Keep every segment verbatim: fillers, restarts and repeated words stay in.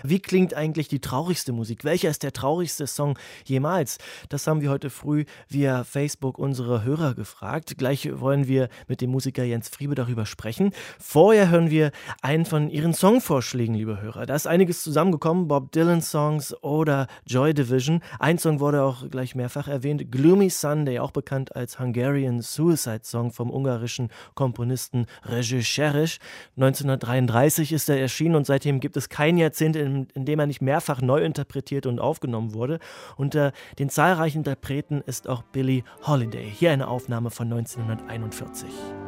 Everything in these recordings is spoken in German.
Wie klingt eigentlich die traurigste Musik? Welcher ist der traurigste Song jemals? Das haben wir heute früh via Facebook unsere Hörer gefragt. Gleich wollen wir mit dem Musiker Jens Friebe darüber sprechen. Vorher hören wir einen von Ihren Songvorschlägen, liebe Hörer. Da ist einiges zusammengekommen, Bob Dylan Songs oder Joy Division. Ein Song wurde auch gleich mehrfach erwähnt, Gloomy Sunday, auch bekannt als Hungarian Suicide Song vom ungarischen Komponisten Rezső Seress. neunzehnhundertdreiunddreißig ist er erschienen und seitdem gibt es kein Jahrzehnt, in, in dem er nicht mehrfach neu interpretiert und aufgenommen wurde. Unter den zahlreichen Interpreten ist auch Billie Holiday. Hier eine Aufnahme von neunzehnhunderteinundvierzig.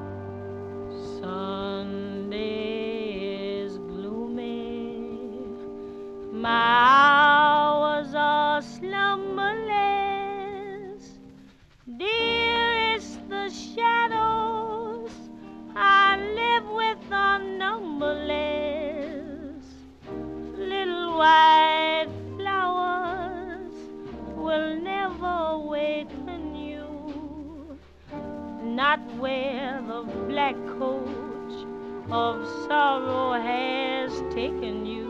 Sunday is gloomy, my hours are slumberless, dearest the shadows I live with are numberless, little white flowers will never waken you, not where the black coach of sorrow has taken you.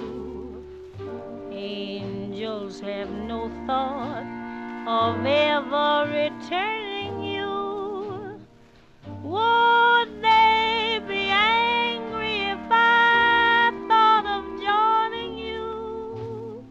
Angels have no thought of ever returning you. Would they be angry if I thought of joining you?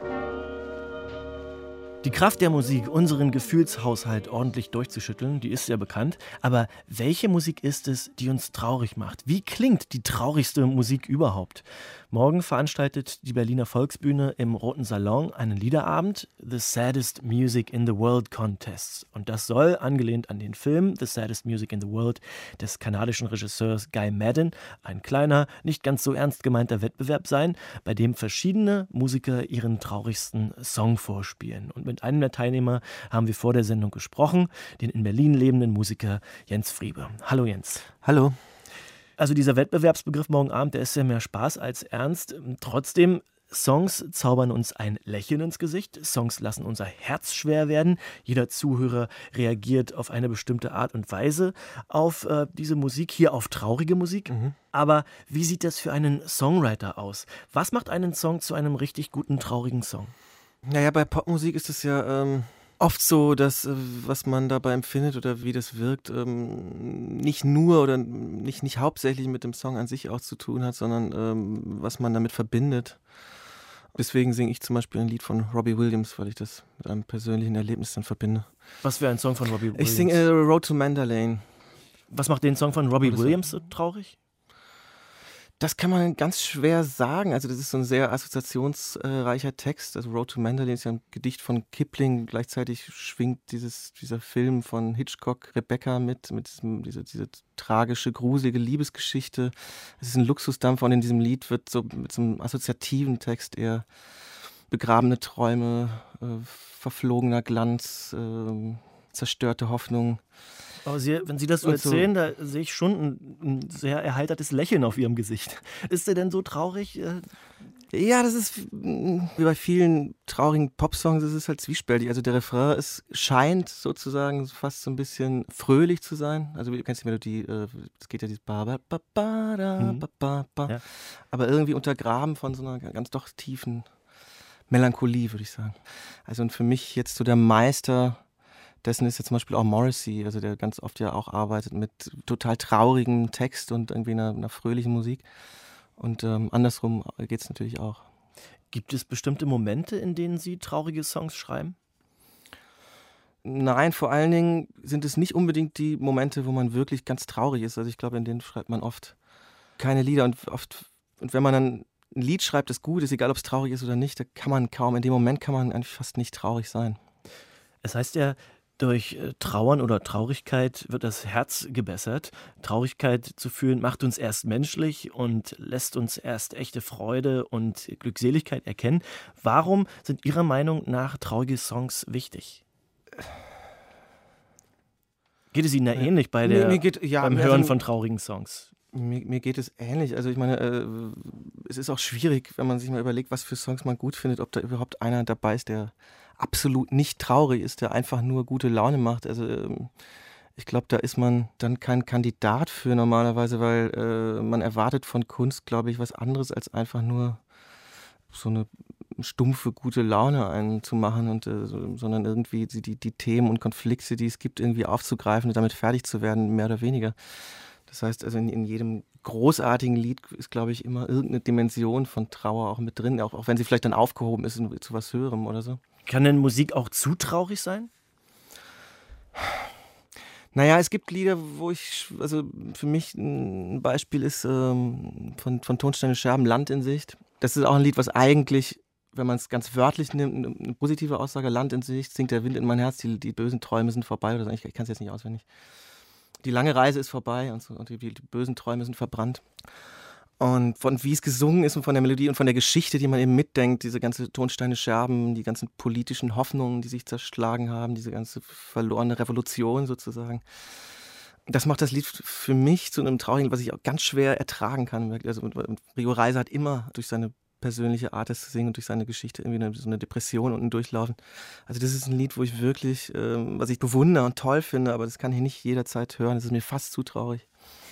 Die Kraft der Musik, unseren Gefühlshaushalt ordentlich durchzuschütteln, die ist ja bekannt. Aber welche Musik ist es, die uns traurig macht? Wie klingt die traurigste Musik überhaupt? Morgen veranstaltet die Berliner Volksbühne im Roten Salon einen Liederabend, The Saddest Music in the World Contests. Und das soll, angelehnt an den Film The Saddest Music in the World des kanadischen Regisseurs Guy Maddin, ein kleiner, nicht ganz so ernst gemeinter Wettbewerb sein, bei dem verschiedene Musiker ihren traurigsten Song vorspielen. Und mit einem der Teilnehmer haben wir vor der Sendung gesprochen, den in Berlin lebenden Musiker Jens Friebe. Hallo Jens. Hallo. Also dieser Wettbewerbsbegriff morgen Abend, der ist ja mehr Spaß als ernst. Trotzdem, Songs zaubern uns ein Lächeln ins Gesicht, Songs lassen unser Herz schwer werden. Jeder Zuhörer reagiert auf eine bestimmte Art und Weise auf äh, diese Musik, hier auf traurige Musik. Mhm. Aber wie sieht das für einen Songwriter aus? Was macht einen Song zu einem richtig guten, traurigen Song? Naja, bei Popmusik ist es ja ähm, oft so, dass äh, was man dabei empfindet oder wie das wirkt, ähm, nicht nur oder nicht, nicht hauptsächlich mit dem Song an sich auch zu tun hat, sondern ähm, was man damit verbindet. Deswegen singe ich zum Beispiel ein Lied von Robbie Williams, weil ich das mit einem persönlichen Erlebnis dann verbinde. Was wäre ein Song von Robbie Williams? Ich singe äh, Road to Mandalay. Was macht den Song von Robbie Williams so traurig? Das kann man ganz schwer sagen. Also das ist so ein sehr assoziationsreicher Text. Also Road to Mandalay ist ja ein Gedicht von Kipling. Gleichzeitig schwingt dieses, dieser Film von Hitchcock, Rebecca, mit, mit diesem, diese, diese tragische, gruselige Liebesgeschichte. Es ist ein Luxusdampfer und in diesem Lied wird so mit so einem assoziativen Text eher begrabene Träume, äh, verflogener Glanz, äh, zerstörte Hoffnung. Aber Sie, wenn Sie das so erzählen, so, da sehe ich schon ein, ein sehr erheitertes Lächeln auf Ihrem Gesicht. Ist er denn so traurig? Ja, das ist wie bei vielen traurigen Popsongs, das ist halt zwiespältig. Also der Refrain ist, scheint sozusagen fast so ein bisschen fröhlich zu sein. Also du kennst die Melodie, es geht ja dieses ba ba ba ba da, ba ba ba. Ja. Aber irgendwie untergraben von so einer ganz doch tiefen Melancholie, würde ich sagen. Also und für mich jetzt so der Meister dessen ist ja zum Beispiel auch Morrissey, also der ganz oft ja auch arbeitet mit total traurigem Text und irgendwie einer, einer fröhlichen Musik. Und ähm, andersrum geht es natürlich auch. Gibt es bestimmte Momente, in denen Sie traurige Songs schreiben? Nein, vor allen Dingen sind es nicht unbedingt die Momente, wo man wirklich ganz traurig ist. Also ich glaube, in denen schreibt man oft keine Lieder. Und oft, und wenn man dann ein Lied schreibt, das gut ist, egal ob es traurig ist oder nicht, da kann man kaum, in dem Moment kann man eigentlich fast nicht traurig sein. Es heißt ja, durch Trauern oder Traurigkeit wird das Herz gebessert. Traurigkeit zu fühlen macht uns erst menschlich und lässt uns erst echte Freude und Glückseligkeit erkennen. Warum sind Ihrer Meinung nach traurige Songs wichtig? Geht es Ihnen da ähnlich bei der, mir, mir geht, ja, beim Hören also, von traurigen Songs? Mir, mir geht es ähnlich. Also ich meine, äh, es ist auch schwierig, wenn man sich mal überlegt, was für Songs man gut findet, ob da überhaupt einer dabei ist, der absolut nicht traurig ist, der einfach nur gute Laune macht. Also ähm, ich glaube, da ist man dann kein Kandidat für normalerweise, weil äh, man erwartet von Kunst, glaube ich, was anderes als einfach nur so eine stumpfe, gute Laune einzumachen, und, äh, so, sondern irgendwie die, die, die Themen und Konflikte, die es gibt, irgendwie aufzugreifen und damit fertig zu werden, mehr oder weniger. Das heißt, also in, in jedem großartigen Lied ist, glaube ich, immer irgendeine Dimension von Trauer auch mit drin, auch, auch wenn sie vielleicht dann aufgehoben ist in, zu was Höherem oder so. Kann denn Musik auch zu traurig sein? Naja, es gibt Lieder, wo ich, also für mich ein Beispiel ist ähm, von, von Tonsteine Scherben, Land in Sicht. Das ist auch ein Lied, was eigentlich, wenn man es ganz wörtlich nimmt, eine positive Aussage, Land in Sicht, singt der Wind in mein Herz, die, die bösen Träume sind vorbei, oder so. Ich, ich kann es jetzt nicht auswendig. Die lange Reise ist vorbei und, so, und die, die bösen Träume sind verbrannt. Und von wie es gesungen ist und von der Melodie und von der Geschichte, die man eben mitdenkt, diese ganze Tonsteine Scherben, die ganzen politischen Hoffnungen, die sich zerschlagen haben, diese ganze verlorene Revolution sozusagen. Das macht das Lied für mich zu einem traurigen, was ich auch ganz schwer ertragen kann. Also Rio Reiser hat immer durch seine persönliche Art, das zu singen und durch seine Geschichte irgendwie eine, so eine Depression unten durchlaufen. Also das ist ein Lied, wo ich wirklich, ähm, was ich bewundere und toll finde, aber das kann ich nicht jederzeit hören. Das ist mir fast zu traurig.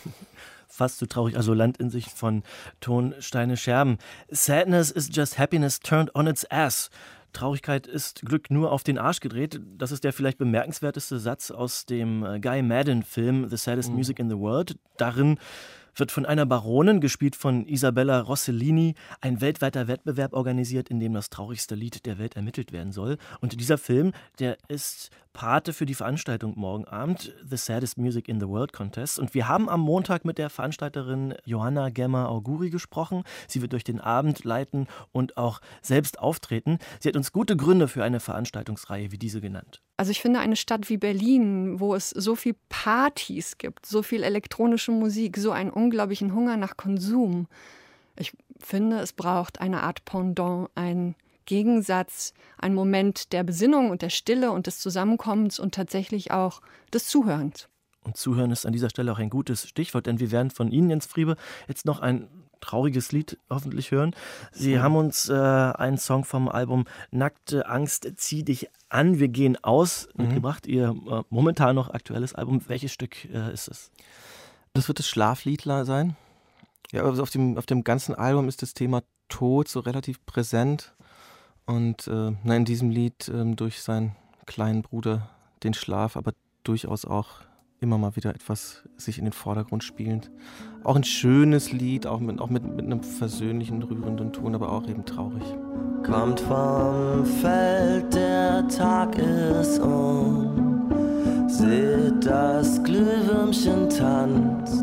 Fast zu traurig, also Land in Sicht von Tonsteine Scherben. Sadness is just happiness turned on its ass. Traurigkeit ist Glück nur auf den Arsch gedreht. Das ist der vielleicht bemerkenswerteste Satz aus dem Guy Madden-Film The Saddest mhm. Music in the World. Darin wird von einer Baronin, gespielt von Isabella Rossellini, ein weltweiter Wettbewerb organisiert, in dem das traurigste Lied der Welt ermittelt werden soll. Und dieser Film, der ist Pate für die Veranstaltung morgen Abend, The Saddest Music in the World Contest. Und wir haben am Montag mit der Veranstalterin Johanna Gemma-Auguri gesprochen. Sie wird durch den Abend leiten und auch selbst auftreten. Sie hat uns gute Gründe für eine Veranstaltungsreihe wie diese genannt. Also ich finde, eine Stadt wie Berlin, wo es so viel Partys gibt, so viel elektronische Musik, so einen unglaublichen Hunger nach Konsum. Ich finde, es braucht eine Art Pendant, ein Gegensatz, ein Moment der Besinnung und der Stille und des Zusammenkommens und tatsächlich auch des Zuhörens. Und Zuhören ist an dieser Stelle auch ein gutes Stichwort, denn wir werden von Ihnen, Jens Friebe, jetzt noch ein trauriges Lied hoffentlich hören. Sie mhm. haben uns äh, einen Song vom Album Nackte Angst, zieh dich an, wir gehen aus mhm. mitgebracht. Ihr äh, momentan noch aktuelles Album. Welches Stück äh, ist es? Das wird das Schlaflied sein. Ja, also auf dem, auf dem ganzen Album ist das Thema Tod so relativ präsent. Und äh, na, in diesem Lied äh, durch seinen kleinen Bruder den Schlaf, aber durchaus auch immer mal wieder etwas sich in den Vordergrund spielend. Auch ein schönes Lied, auch mit, auch mit, mit einem versöhnlichen, rührenden Ton, aber auch eben traurig. Kommt vom Feld, der Tag ist um, seht, das Glühwürmchen tanzt,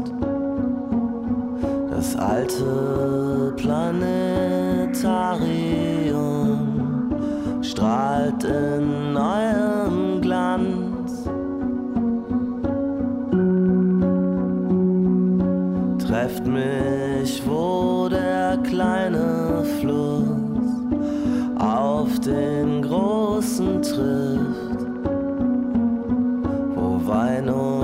das alte Planetarium strahlt in neuem Glanz. Trefft mich, wo der kleine Fluss auf den großen trifft, wo Wein und